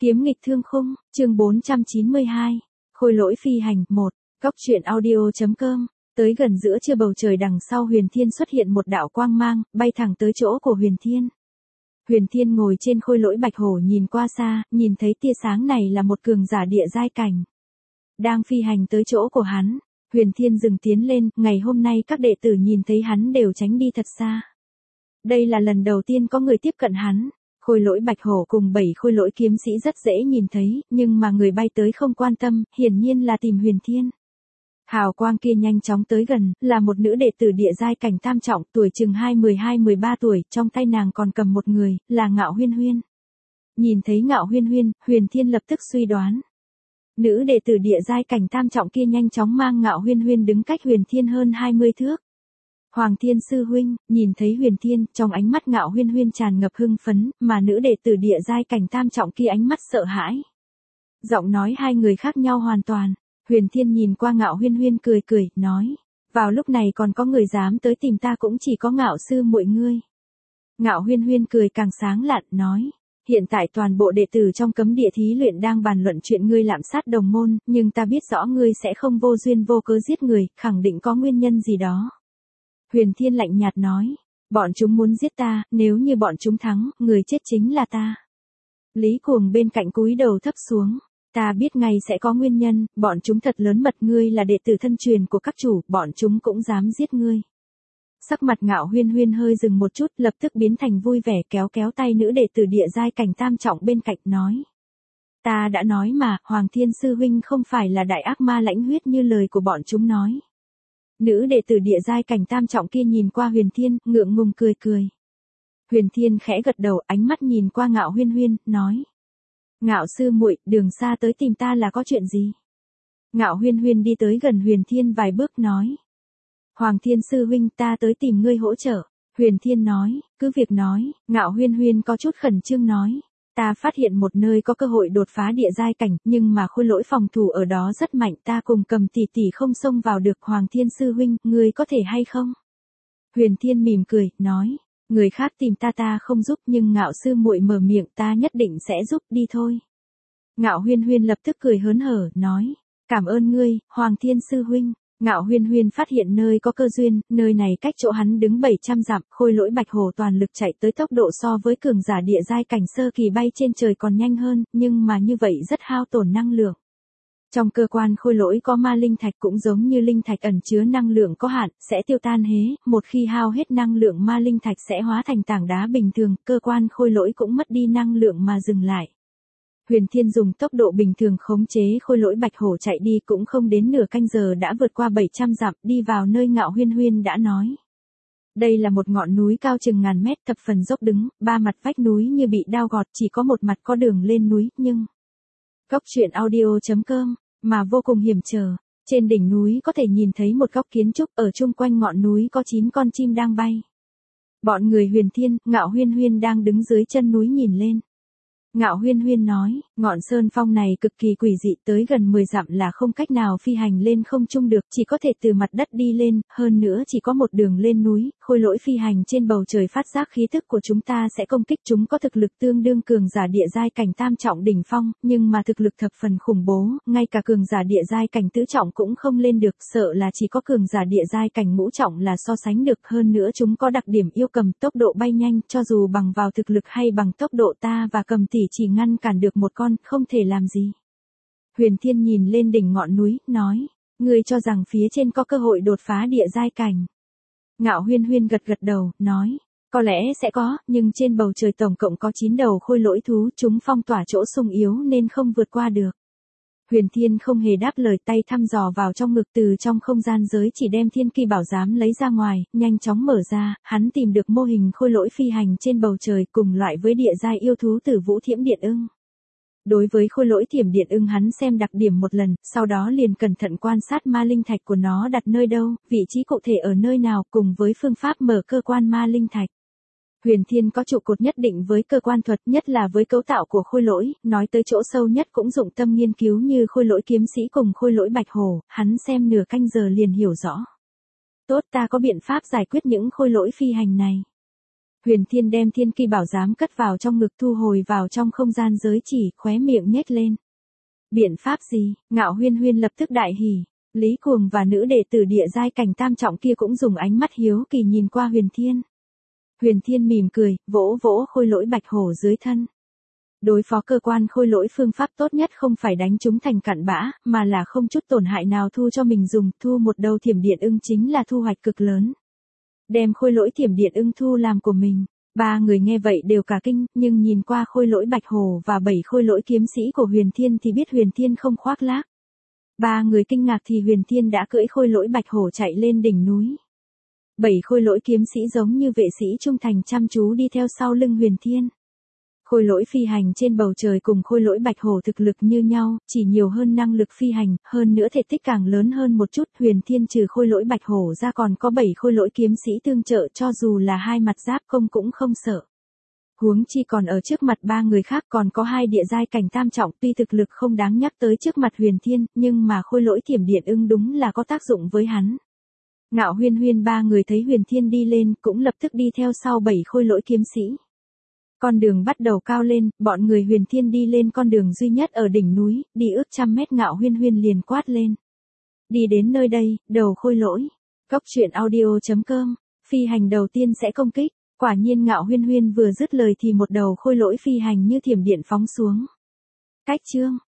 Kiếm nghịch thương khung, chương 492. Khôi lỗi phi hành, 1. Góc truyện audio.com. Tới gần giữa trưa bầu trời đằng sau Huyền Thiên xuất hiện một đạo quang mang, bay thẳng tới chỗ của Huyền Thiên. Huyền Thiên ngồi trên khôi lỗi bạch hổ nhìn qua xa, nhìn thấy tia sáng này là một cường giả địa giai cảnh. Đang phi hành tới chỗ của hắn, Huyền Thiên dừng tiến lên, ngày hôm nay các đệ tử nhìn thấy hắn đều tránh đi thật xa. Đây là lần đầu tiên có người tiếp cận hắn. Khôi lỗi bạch hổ cùng 7 khôi lỗi kiếm sĩ rất dễ nhìn thấy, nhưng mà người bay tới không quan tâm, hiển nhiên là tìm Huyền Thiên. Hào quang kia nhanh chóng tới gần, là một nữ đệ tử địa giai cảnh tam trọng, tuổi chừng 12-13 tuổi, trong tay nàng còn cầm một người, là Ngạo Huyên Huyên. Nhìn thấy Ngạo Huyên Huyên, Huyền Thiên lập tức suy đoán. Nữ đệ tử địa giai cảnh tam trọng kia nhanh chóng mang Ngạo Huyên Huyên đứng cách Huyền Thiên hơn 20 thước. Hoàng Thiên sư huynh, nhìn thấy Huyền Thiên, trong ánh mắt Ngạo Huyên Huyên tràn ngập hưng phấn, mà nữ đệ tử địa giai cảnh tam trọng kia ánh mắt sợ hãi. Giọng nói hai người khác nhau hoàn toàn. Huyền Thiên nhìn qua Ngạo Huyên Huyên cười cười, nói, vào lúc này còn có người dám tới tìm ta cũng chỉ có Ngạo sư muội ngươi. Ngạo Huyên Huyên cười càng sáng lạn, nói, hiện tại toàn bộ đệ tử trong cấm địa thí luyện đang bàn luận chuyện ngươi lạm sát đồng môn, nhưng ta biết rõ ngươi sẽ không vô duyên vô cớ giết người, khẳng định có nguyên nhân gì đó. Huyền Thiên lạnh nhạt nói, bọn chúng muốn giết ta, nếu như bọn chúng thắng, người chết chính là ta. Lý Cuồng bên cạnh cúi đầu thấp xuống, ta biết ngay sẽ có nguyên nhân, bọn chúng thật lớn mật, ngươi là đệ tử thân truyền của các chủ, bọn chúng cũng dám giết ngươi. Sắc mặt Ngạo Huyên Huyên hơi dừng một chút, lập tức biến thành vui vẻ, kéo kéo tay nữ đệ tử địa giai cảnh tam trọng bên cạnh, nói, ta đã nói mà, Hoàng Thiên sư huynh không phải là đại ác ma lãnh huyết như lời của bọn chúng nói. Nữ đệ tử địa giai cảnh tam trọng kia nhìn qua Huyền Thiên, ngượng ngùng cười cười. Huyền Thiên khẽ gật đầu, ánh mắt nhìn qua Ngạo Huyên Huyên, nói, Ngạo sư muội, đường xa tới tìm ta là có chuyện gì? Ngạo Huyên Huyên đi tới gần Huyền Thiên vài bước, nói, Hoàng Thiên sư huynh, ta tới tìm ngươi hỗ trợ. Huyền Thiên nói, cứ việc nói. Ngạo Huyên Huyên có chút khẩn trương nói, ta phát hiện một nơi có cơ hội đột phá địa giai cảnh, nhưng mà khôi lỗi phòng thủ ở đó rất mạnh, ta cùng Cầm tỷ tỷ không xông vào được. Hoàng Thiên sư huynh, ngươi có thể hay không? Huyền Thiên mỉm cười, nói, người khác tìm ta không giúp, nhưng Ngạo sư muội mở miệng, ta nhất định sẽ giúp, đi thôi. Ngạo Huyên Huyên lập tức cười hớn hở, nói, cảm ơn ngươi, Hoàng Thiên sư huynh. Ngạo Huyên Huyên phát hiện nơi có cơ duyên, nơi này cách chỗ hắn đứng 700 dặm, khôi lỗi bạch hổ toàn lực chạy tới tốc độ so với cường giả địa giai cảnh sơ kỳ bay trên trời còn nhanh hơn, nhưng mà như vậy rất hao tổn năng lượng. Trong cơ quan khôi lỗi có ma linh thạch cũng giống như linh thạch ẩn chứa năng lượng có hạn, sẽ tiêu tan hế, một khi hao hết năng lượng ma linh thạch sẽ hóa thành tảng đá bình thường, cơ quan khôi lỗi cũng mất đi năng lượng mà dừng lại. Huyền Thiên dùng tốc độ bình thường khống chế khôi lỗi bạch hổ chạy đi, cũng không đến nửa canh giờ đã vượt qua 700 dặm, đi vào nơi Ngạo Huyên Huyên đã nói. Đây là một ngọn núi cao chừng ngàn mét, thập phần dốc đứng, ba mặt vách núi như bị đao gọt, chỉ có một mặt có đường lên núi, nhưng góc truyện audio.com, mà vô cùng hiểm trở. Trên đỉnh núi có thể nhìn thấy một góc kiến trúc, ở chung quanh ngọn núi có 9 con chim đang bay. Bọn người Huyền Thiên, Ngạo Huyên Huyên đang đứng dưới chân núi nhìn lên. Ngạo Huyên Huyên nói, ngọn sơn phong này cực kỳ quỷ dị, tới gần 10 dặm là không cách nào phi hành lên không trung được, chỉ có thể từ mặt đất đi lên, hơn nữa chỉ có một đường lên núi, khôi lỗi phi hành trên bầu trời phát giác khí tức của chúng ta sẽ công kích, chúng có thực lực tương đương cường giả địa giai cảnh tam trọng đỉnh phong, nhưng mà thực lực thập phần khủng bố, ngay cả cường giả địa giai cảnh tứ trọng cũng không lên được, sợ là chỉ có cường giả địa giai cảnh ngũ trọng là so sánh được, hơn nữa chúng có đặc điểm yêu cầm, tốc độ bay nhanh, cho dù bằng vào thực lực hay bằng tốc độ ta và Cầm tỷ chỉ ngăn cản được một con, không thể làm gì. Huyền Thiên nhìn lên đỉnh ngọn núi, nói, ngươi cho rằng phía trên có cơ hội đột phá địa giai cảnh. Ngạo Huyên Huyên gật gật đầu, nói, có lẽ sẽ có, nhưng trên bầu trời tổng cộng có 9 đầu khôi lỗi thú, chúng phong tỏa chỗ sung yếu nên không vượt qua được. Huyền Thiên không hề đáp lời, tay thăm dò vào trong ngực, từ trong không gian giới chỉ đem Thiên Kỳ Bảo Giám lấy ra ngoài, nhanh chóng mở ra, hắn tìm được mô hình khôi lỗi phi hành trên bầu trời cùng loại với địa giai yêu thú Tử Vũ Thiểm Điện Ưng. Đối với khôi lỗi Thiểm Điện Ưng hắn xem đặc điểm một lần, sau đó liền cẩn thận quan sát ma linh thạch của nó đặt nơi đâu, vị trí cụ thể ở nơi nào, cùng với phương pháp mở cơ quan ma linh thạch. Huyền Thiên có trụ cột nhất định với cơ quan thuật, nhất là với cấu tạo của khôi lỗi, nói tới chỗ sâu nhất cũng dụng tâm nghiên cứu như khôi lỗi kiếm sĩ cùng khôi lỗi bạch hổ, hắn xem nửa canh giờ liền hiểu rõ. Tốt, ta có biện pháp giải quyết những khôi lỗi phi hành này. Huyền Thiên đem Thiên Kỳ bảo giám cất vào trong ngực thu hồi vào trong không gian giới chỉ, khóe miệng nhếch lên. Biện pháp gì? Ngạo Huyên Huyên lập tức đại hỉ. Lý Cuồng và nữ đệ tử địa giai cảnh tam trọng kia cũng dùng ánh mắt hiếu kỳ nhìn qua Huyền Thiên. Huyền Thiên mỉm cười, vỗ vỗ khôi lỗi bạch hổ dưới thân. Đối phó cơ quan khôi lỗi phương pháp tốt nhất không phải đánh chúng thành cặn bã, mà là không chút tổn hại nào thu cho mình dùng, thu một đầu thiểm điện ưng chính là thu hoạch cực lớn. Đem khôi lỗi thiểm điện ưng thu làm của mình. Ba người nghe vậy đều cả kinh, nhưng nhìn qua khôi lỗi bạch hổ và 7 khôi lỗi kiếm sĩ của Huyền Thiên thì biết Huyền Thiên không khoác lác. Ba người kinh ngạc thì Huyền Thiên đã cưỡi khôi lỗi bạch hổ chạy lên đỉnh núi. 7 khôi lỗi kiếm sĩ giống như vệ sĩ trung thành chăm chú đi theo sau lưng Huyền Thiên. Khôi lỗi phi hành trên bầu trời cùng khôi lỗi bạch hổ thực lực như nhau, chỉ nhiều hơn năng lực phi hành, hơn nữa thể tích càng lớn hơn một chút. Huyền Thiên trừ khôi lỗi bạch hổ ra còn có 7 khôi lỗi kiếm sĩ tương trợ, cho dù là hai mặt giáp công cũng không sợ. Huống chi còn ở trước mặt ba người khác còn có 2 địa giai cảnh tam trọng, tuy thực lực không đáng nhắc tới trước mặt Huyền Thiên, nhưng mà khôi lỗi thiểm điện ưng đúng là có tác dụng với hắn. Ngạo Huyên Huyên ba người thấy Huyền Thiên đi lên, cũng lập tức đi theo sau 7 khôi lỗi kiếm sĩ. Con đường bắt đầu cao lên, bọn người Huyền Thiên đi lên con đường duy nhất ở đỉnh núi, đi ước trăm mét. Ngạo Huyên Huyên liền quát lên. Đi đến nơi đây, đầu khôi lỗi. Cốc truyện audio.com, phi hành đầu tiên sẽ công kích. Quả nhiên Ngạo Huyên Huyên vừa dứt lời thì một đầu khôi lỗi phi hành như thiểm điện phóng xuống. Cách chương.